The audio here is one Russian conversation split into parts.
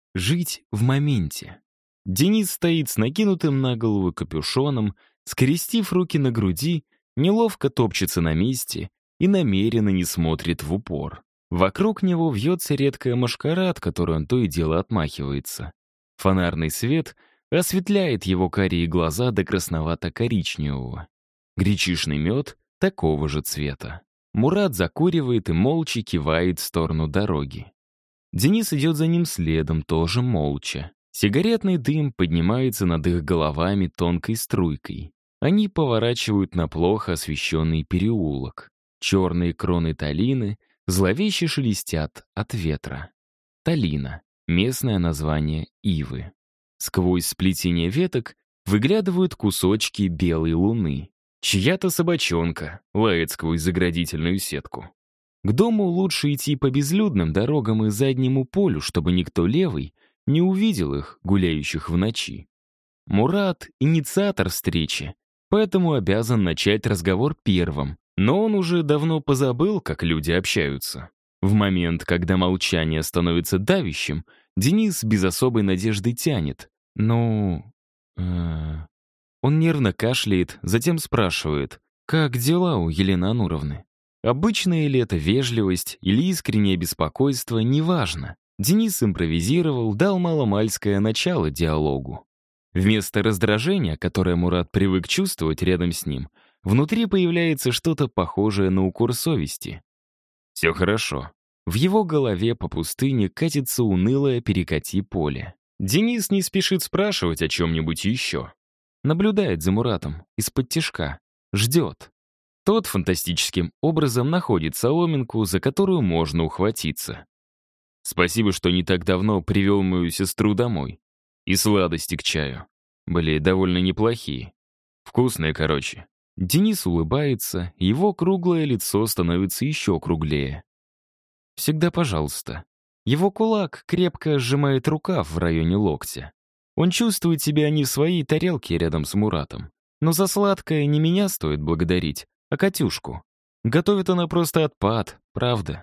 Жить в моменте. Денис стоит с накинутым на голову капюшоном, скрестив руки на груди, неловко топчется на месте и намеренно не смотрит в упор. Вокруг него вьется редкая мошкара, от которой он то и дело отмахивается. Фонарный свет осветляет его карие глаза до красновато-коричневого. Гречишный мед такого же цвета. Мурат закуривает и молча кивает в сторону дороги. Денис идет за ним следом, тоже молча. Сигаретный дым поднимается над их головами тонкой струйкой. Они поворачивают на плохо освещенный переулок. Черные кроны талины зловеще шелестят от ветра. Талина — местное название ивы. Сквозь сплетение веток выглядывают кусочки белой луны. Чья-то собачонка лает сквозь заградительную сетку. К дому лучше идти по безлюдным дорогам и заднему полю, чтобы никто левый не увидел их, гуляющих в ночи. Мурат — инициатор встречи, поэтому обязан начать разговор первым, но он уже давно позабыл, как люди общаются. В момент, когда молчание становится давящим, Денис без особой надежды тянет. Он нервно кашляет, затем спрашивает, как дела у Елены Ануровны? Обычная ли это вежливость или искреннее беспокойство, неважно. Денис импровизировал, дал маломальское начало диалогу. Вместо раздражения, которое Мурат привык чувствовать рядом с ним, внутри появляется что-то похожее на укор совести. Все хорошо. В его голове по пустыне катится унылое перекати поле. Денис не спешит спрашивать о чем-нибудь еще. Наблюдает за Муратом из-под тишка. Ждет. Тот фантастическим образом находит соломинку, за которую можно ухватиться. Спасибо, что не так давно привел мою сестру домой. И сладости к чаю. Были довольно неплохие. Вкусные, короче. Денис улыбается, его круглое лицо становится еще круглее. Всегда пожалуйста. Его кулак крепко сжимает рукав в районе локтя. Он чувствует себя не в своей тарелке рядом с Муратом. Но за сладкое не меня стоит благодарить, а Катюшку. Готовит она просто отпад, правда.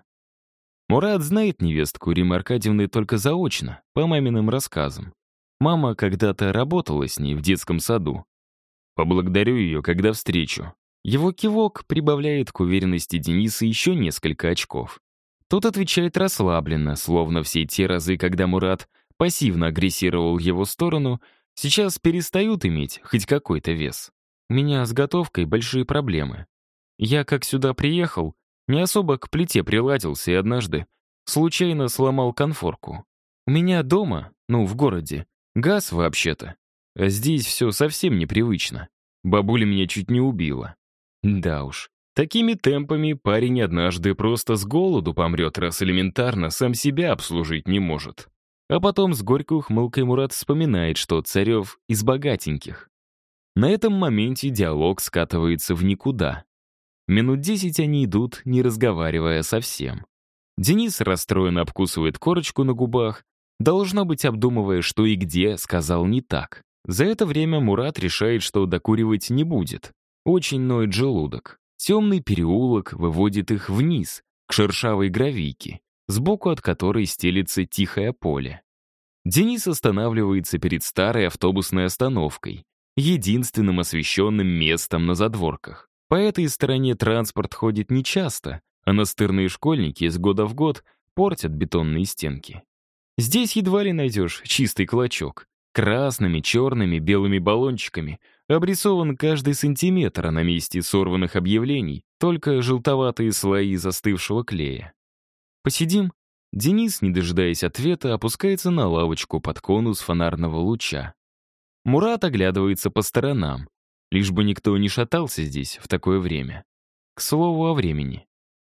Мурат знает невестку Риммы Аркадьевны только заочно, по маминым рассказам. Мама когда-то работала с ней в детском саду. Поблагодарю ее, когда встречу. Его кивок прибавляет к уверенности Дениса еще несколько очков. Тот отвечает расслабленно, словно все те разы, когда Мурат пассивно агрессировал в его сторону, сейчас перестают иметь хоть какой-то вес. У меня с готовкой большие проблемы. Я, как сюда приехал, не особо к плите приладился и однажды случайно сломал конфорку. У меня дома, в городе, газ вообще-то. А здесь все совсем непривычно. Бабуля меня чуть не убила. Да уж, такими темпами парень однажды просто с голоду помрет, раз элементарно сам себя обслужить не может. А потом с горькой ухмылкой Мурат вспоминает, что Царев из богатеньких. На этом моменте диалог скатывается в никуда. Минут 10 они идут, не разговаривая совсем. Денис расстроенно обкусывает корочку на губах, должно быть, обдумывая, что и где сказал не так. За это время Мурат решает, что докуривать не будет. Очень ноет желудок. Темный переулок выводит их вниз, к шершавой гравийке, сбоку от которой стелится тихое поле. Денис останавливается перед старой автобусной остановкой, единственным освещенным местом на задворках. По этой стороне транспорт ходит нечасто, а настырные школьники из года в год портят бетонные стенки. Здесь едва ли найдешь чистый клочок. Красными, черными, белыми баллончиками обрисован каждый сантиметр, а на месте сорванных объявлений только желтоватые слои застывшего клея. «Посидим?» Денис, не дожидаясь ответа, опускается на лавочку под конус фонарного луча. Мурат оглядывается по сторонам, лишь бы никто не шатался здесь в такое время. К слову о времени.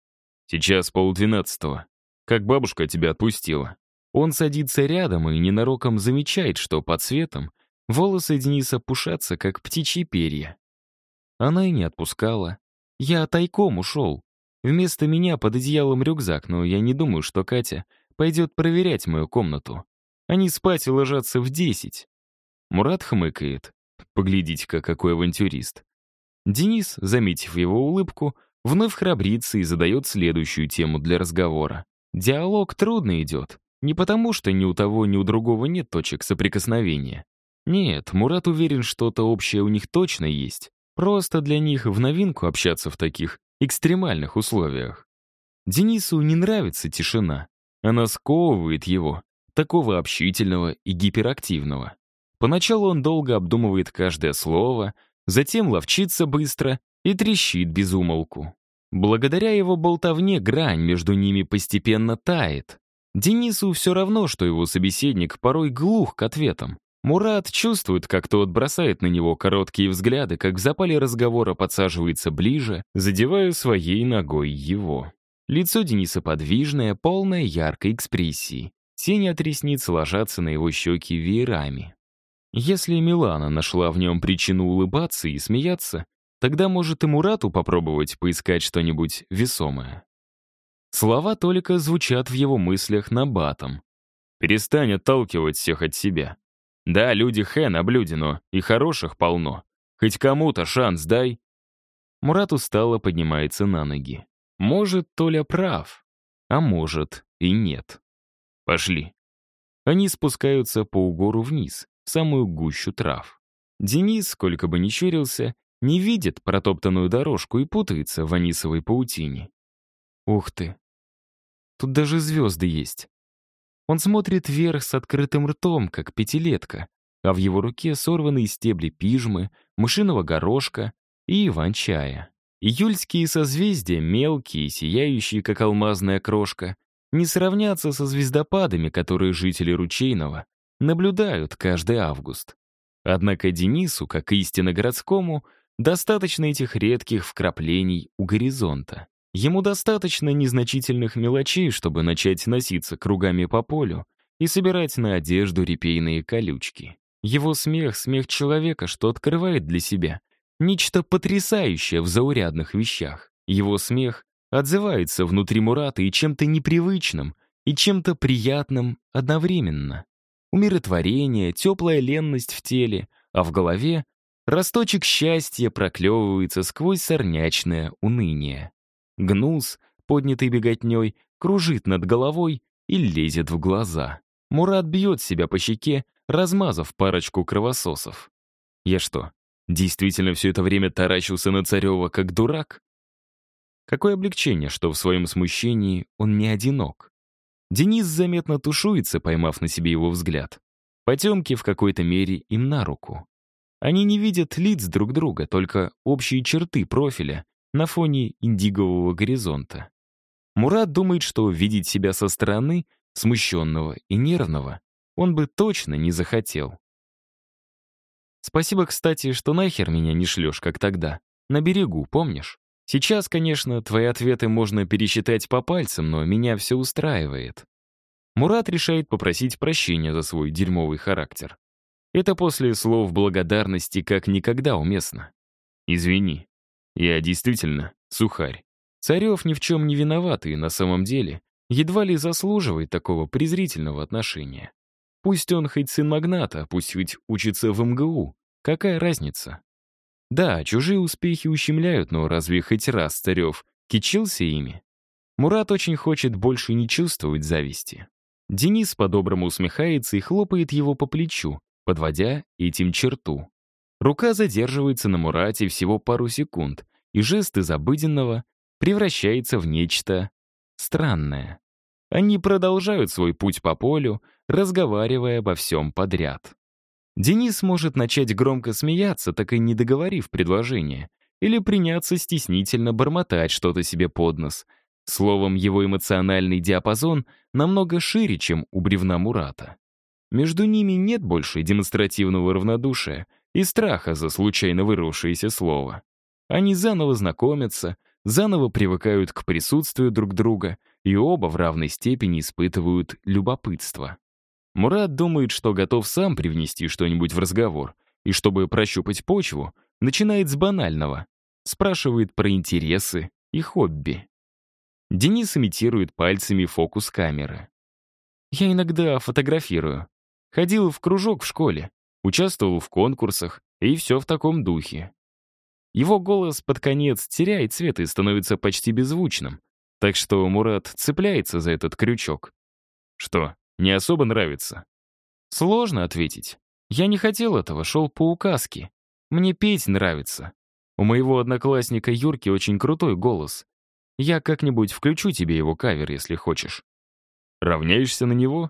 Сейчас 11:30. Как бабушка тебя отпустила? Он садится рядом и ненароком замечает, что под светом волосы Дениса пушатся, как птичьи перья. Она и не отпускала. Я тайком ушел. Вместо меня под одеялом рюкзак, но я не думаю, что Катя пойдет проверять мою комнату. Они спать ложатся в 10. Мурат хмыкает. Поглядите-ка, какой авантюрист. Денис, заметив его улыбку, вновь храбрится и задает следующую тему для разговора. Диалог трудно идет. Не потому, что ни у того, ни у другого нет точек соприкосновения. Нет, Мурат уверен, что-то общее у них точно есть. Просто для них в новинку общаться в таких экстремальных условиях. Денису не нравится тишина. Она сковывает его, такого общительного и гиперактивного. Поначалу он долго обдумывает каждое слово, затем ловчится быстро и трещит без умолку. Благодаря его болтовне грань между ними постепенно тает. Денису все равно, что его собеседник порой глух к ответам. Мурат чувствует, как тот бросает на него короткие взгляды, как в запале разговора подсаживается ближе, задевая своей ногой его. Лицо Дениса подвижное, полное яркой экспрессии. Тени от ресниц ложатся на его щеки веерами. Если Милана нашла в нем причину улыбаться и смеяться, тогда может и Мурату попробовать поискать что-нибудь весомое. Слова только звучат в его мыслях набатом. «Перестань отталкивать всех от себя. Да, люди хэ на блюде, но и хороших полно. Хоть кому-то шанс дай». Мурат устало поднимается на ноги. Может, Толя прав, а может и нет. Пошли. Они спускаются по угору вниз, в самую гущу трав. Денис, сколько бы ни щурился, не видит протоптанную дорожку и путается в анисовой паутине. Ух ты! Тут даже звезды есть. Он смотрит вверх с открытым ртом, как пятилетка, а в его руке сорванные стебли пижмы, мышиного горошка и иван-чая. Июльские созвездия, мелкие, сияющие, как алмазная крошка, не сравнятся со звездопадами, которые жители Ручейного наблюдают каждый август. Однако Денису, как истинно городскому, достаточно этих редких вкраплений у горизонта. Ему достаточно незначительных мелочей, чтобы начать носиться кругами по полю и собирать на одежду репейные колючки. Его смех — смех человека, что открывает для себя нечто потрясающее в заурядных вещах. Его смех отзывается внутри Мурата и чем-то непривычным, и чем-то приятным одновременно. Умиротворение, теплая ленность в теле, а в голове росточек счастья проклевывается сквозь сорнячное уныние. Гнус, поднятый беготней, кружит над головой и лезет в глаза. Мурат бьет себя по щеке, размазав парочку кровососов. Я что, действительно все это время таращился на Царева как дурак? Какое облегчение, что в своем смущении он не одинок. Денис заметно тушуется, поймав на себе его взгляд. Потемки в какой-то мере им на руку. Они не видят лиц друг друга, только общие черты профиля на фоне индигового горизонта. Мурат думает, что видеть себя со стороны, смущенного и нервного, он бы точно не захотел. Спасибо, кстати, что нахер меня не шлешь, как тогда. На берегу, помнишь? Сейчас, конечно, твои ответы можно пересчитать по пальцам, но меня все устраивает. Мурат решает попросить прощения за свой дерьмовый характер. Это после слов благодарности как никогда уместно. Извини, я действительно сухарь. Царев ни в чем не виноват и, на самом деле, едва ли заслуживает такого презрительного отношения. Пусть он хоть сын магната, пусть хоть учится в МГУ. Какая разница? Да, чужие успехи ущемляют, но разве хоть раз Царев кичился ими? Мурат очень хочет больше не чувствовать зависти. Денис по-доброму усмехается и хлопает его по плечу, подводя этим черту. Рука задерживается на Мурате всего пару секунд, и жест из обыденного превращается в нечто странное. Они продолжают свой путь по полю, разговаривая обо всем подряд. Денис может начать громко смеяться, так и не договорив предложение, или приняться стеснительно бормотать что-то себе под нос. Словом, его эмоциональный диапазон намного шире, чем у бревна Мурата. Между ними нет больше демонстративного равнодушия и страха за случайно вырвавшееся слово. Они заново знакомятся, заново привыкают к присутствию друг друга и оба в равной степени испытывают любопытство. Мурат думает, что готов сам привнести что-нибудь в разговор, и чтобы прощупать почву, начинает с банального. Спрашивает про интересы и хобби. Денис имитирует пальцами фокус камеры. «Я иногда фотографирую. Ходил в кружок в школе, участвовал в конкурсах, и все в таком духе». Его голос под конец теряет цвет и становится почти беззвучным, так что Мурат цепляется за этот крючок. «Что, Не особо нравится. Сложно ответить. Я не хотел этого, шел по указке. Мне петь нравится. У моего одноклассника Юрки очень крутой голос. Я как-нибудь включу тебе его кавер, если хочешь. Равняешься на него?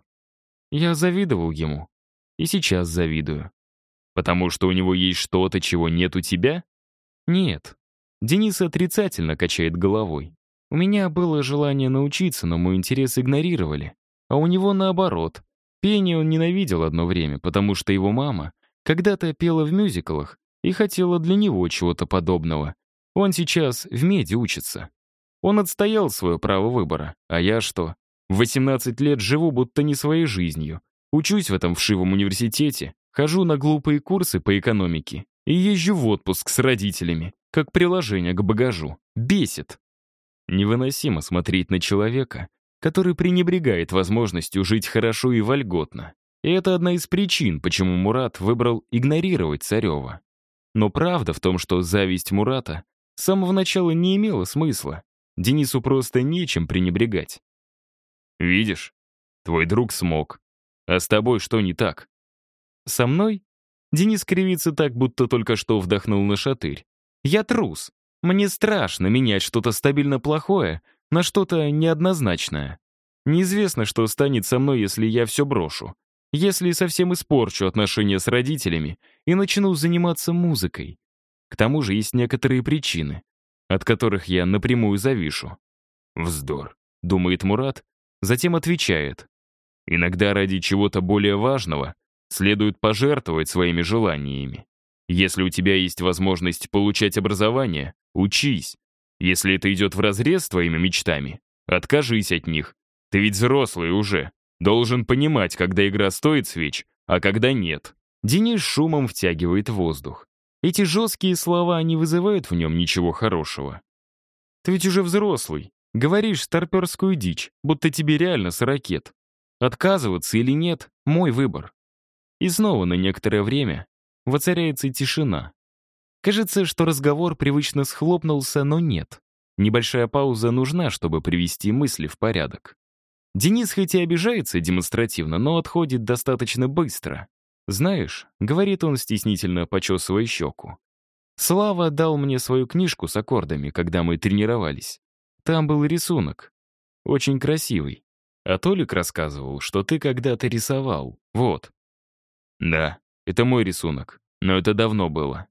Я завидовал ему. И сейчас завидую. Потому что у него есть что-то, чего нет у тебя? Нет. Денис отрицательно качает головой. У меня было желание научиться, но мой интерес игнорировали. А у него наоборот. Пение он ненавидел одно время, потому что его мама когда-то пела в мюзиклах и хотела для него чего-то подобного. Он сейчас в меди учится. Он отстоял свое право выбора. А я что? В 18 лет живу будто не своей жизнью. Учусь в этом вшивом университете, хожу на глупые курсы по экономике и езжу в отпуск с родителями, как приложение к багажу. Бесит. Невыносимо смотреть на человека, который пренебрегает возможностью жить хорошо и вольготно. И это одна из причин, почему Мурат выбрал игнорировать Царева. Но правда в том, что зависть Мурата с самого начала не имела смысла. Денису просто нечем пренебрегать. «Видишь, твой друг смог. А с тобой что не так?» «Со мной?» Денис кривится так, будто только что вдохнул на шатырь. «Я трус. Мне страшно менять что-то стабильно плохое на что-то неоднозначное. Неизвестно, что станет со мной, если я все брошу. Если совсем испорчу отношения с родителями и начну заниматься музыкой. К тому же есть некоторые причины, от которых я напрямую завишу». «Вздор», — думает Мурат, затем отвечает. «Иногда ради чего-то более важного следует пожертвовать своими желаниями. Если у тебя есть возможность получать образование, учись. Если это идет вразрез с твоими мечтами, откажись от них. Ты ведь взрослый уже. Должен понимать, когда игра стоит свеч, а когда нет». Денис шумом втягивает воздух. Эти жесткие слова не вызывают в нем ничего хорошего. «Ты ведь уже взрослый. Говоришь старперскую дичь, будто тебе реально 40 лет. Отказываться или нет — мой выбор». И снова на некоторое время воцаряется тишина. Кажется, что разговор привычно схлопнулся, но нет. Небольшая пауза нужна, чтобы привести мысли в порядок. Денис хоть и обижается демонстративно, но отходит достаточно быстро. «Знаешь», — говорит он, стеснительно почесывая щеку, «Слава дал мне свою книжку с аккордами, когда мы тренировались. Там был рисунок. Очень красивый. А Толик рассказывал, что ты когда-то рисовал. Вот». «Да, это мой рисунок, но это давно было».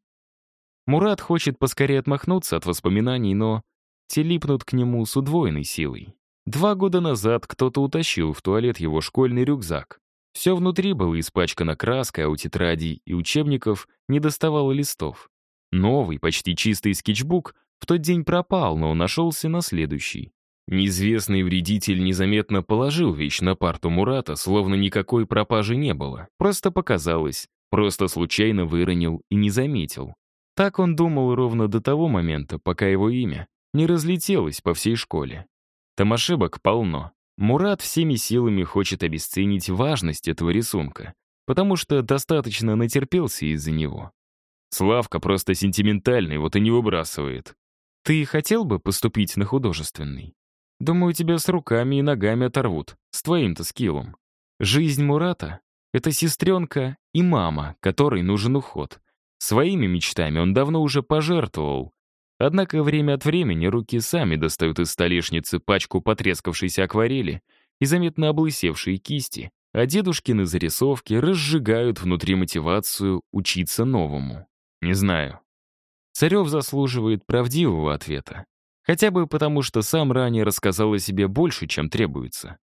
Мурат хочет поскорее отмахнуться от воспоминаний, но те липнут к нему с удвоенной силой. 2 года назад кто-то утащил в туалет его школьный рюкзак. Все внутри было испачкано краской, а у тетрадей и учебников не доставало листов. Новый, почти чистый скетчбук в тот день пропал, но нашелся на следующий. Неизвестный вредитель незаметно положил вещь на парту Мурата, словно никакой пропажи не было. Просто показалось, просто случайно выронил и не заметил. Так он думал ровно до того момента, пока его имя не разлетелось по всей школе. Там ошибок полно. Мурат всеми силами хочет обесценить важность этого рисунка, потому что достаточно натерпелся из-за него. Славка просто сентиментальный, вот и не выбрасывает. Ты хотел бы поступить на художественный? Думаю, тебя с руками и ногами оторвут, с твоим-то скиллом. Жизнь Мурата — это сестренка и мама, которой нужен уход. Своими мечтами он давно уже пожертвовал. Однако время от времени руки сами достают из столешницы пачку потрескавшейся акварели и заметно облысевшие кисти, а дедушкины зарисовки разжигают внутри мотивацию учиться новому. Не знаю. Царев заслуживает правдивого ответа. Хотя бы потому, что сам ранее рассказал о себе больше, чем требуется.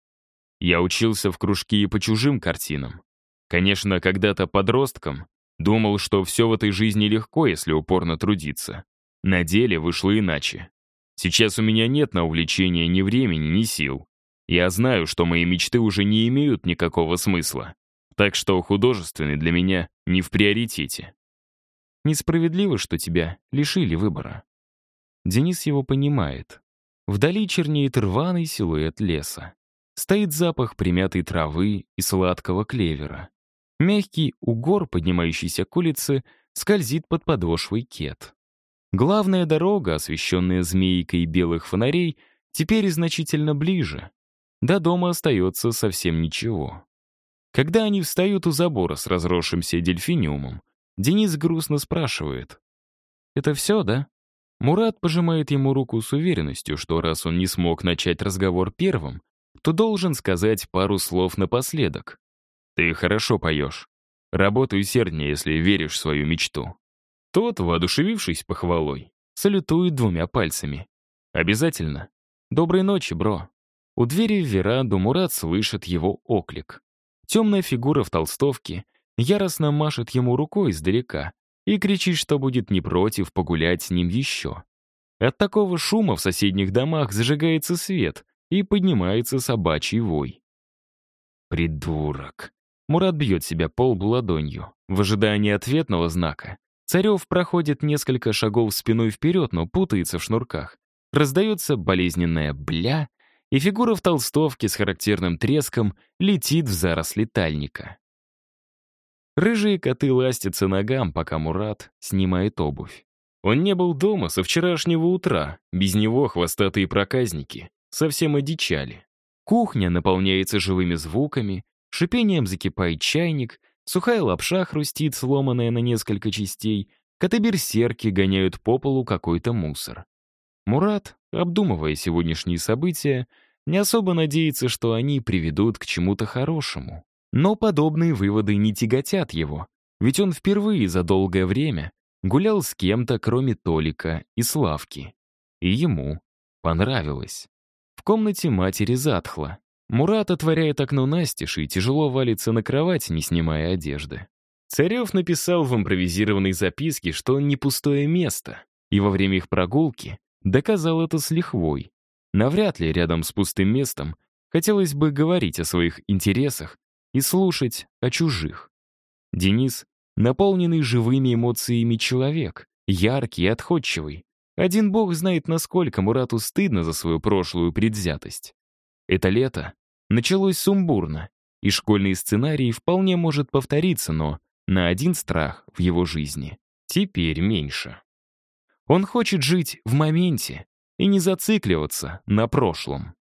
Я учился в кружке и по чужим картинам. Конечно, когда-то подростком думал, что все в этой жизни легко, если упорно трудиться. На деле вышло иначе. Сейчас у меня нет на увлечение ни времени, ни сил. Я знаю, что мои мечты уже не имеют никакого смысла. Так что художественный для меня не в приоритете. Несправедливо, что тебя лишили выбора. Денис его понимает. Вдали чернеет рваный силуэт леса. Стоит запах примятой травы и сладкого клевера. Мягкий угор, поднимающийся к улице, скользит под подошвой кет. Главная дорога, освещенная змейкой белых фонарей, теперь значительно ближе. До дома остается совсем ничего. Когда они встают у забора с разросшимся дельфиниумом, Денис грустно спрашивает: «Это все, да?» Мурат пожимает ему руку с уверенностью, что раз он не смог начать разговор первым, то должен сказать пару слов напоследок. «Ты хорошо поешь. Работай усерднее, если веришь в свою мечту». Тот, воодушевившись похвалой, салютует двумя пальцами. «Обязательно. Доброй ночи, бро». У двери в веранду Мурат слышит его оклик. Темная фигура в толстовке яростно машет ему рукой издалека и кричит, что будет не против погулять с ним еще. От такого шума в соседних домах зажигается свет и поднимается собачий вой. «Придурок!» Мурат бьет себя по лбу ладонью. В ожидании ответного знака Царев проходит несколько шагов спиной вперед, но путается в шнурках. Раздается болезненное «бля», и фигура в толстовке с характерным треском летит в заросли тальника. Рыжие коты ластятся ногам, пока Мурат снимает обувь. Он не был дома со вчерашнего утра, без него хвостатые проказники совсем одичали. Кухня наполняется живыми звуками, шипением закипает чайник, сухая лапша хрустит, сломанная на несколько частей, коты-берсерки гоняют по полу какой-то мусор. Мурат, обдумывая сегодняшние события, не особо надеется, что они приведут к чему-то хорошему. Но подобные выводы не тяготят его, ведь он впервые за долгое время гулял с кем-то, кроме Толика и Славки. И ему понравилось. В комнате матери затхло. Мурат отворяет окно настежь и тяжело валится на кровать, не снимая одежды. Царев написал в импровизированной записке, что он не пустое место, и во время их прогулки доказал это с лихвой. Навряд ли рядом с пустым местом хотелось бы говорить о своих интересах и слушать о чужих. Денис — наполненный живыми эмоциями человек, яркий и отходчивый. Один бог знает, насколько Мурату стыдно за свою прошлую предвзятость. Это лето началось сумбурно, и школьный сценарий вполне может повториться, но на один страх в его жизни теперь меньше. Он хочет жить в моменте и не зацикливаться на прошлом.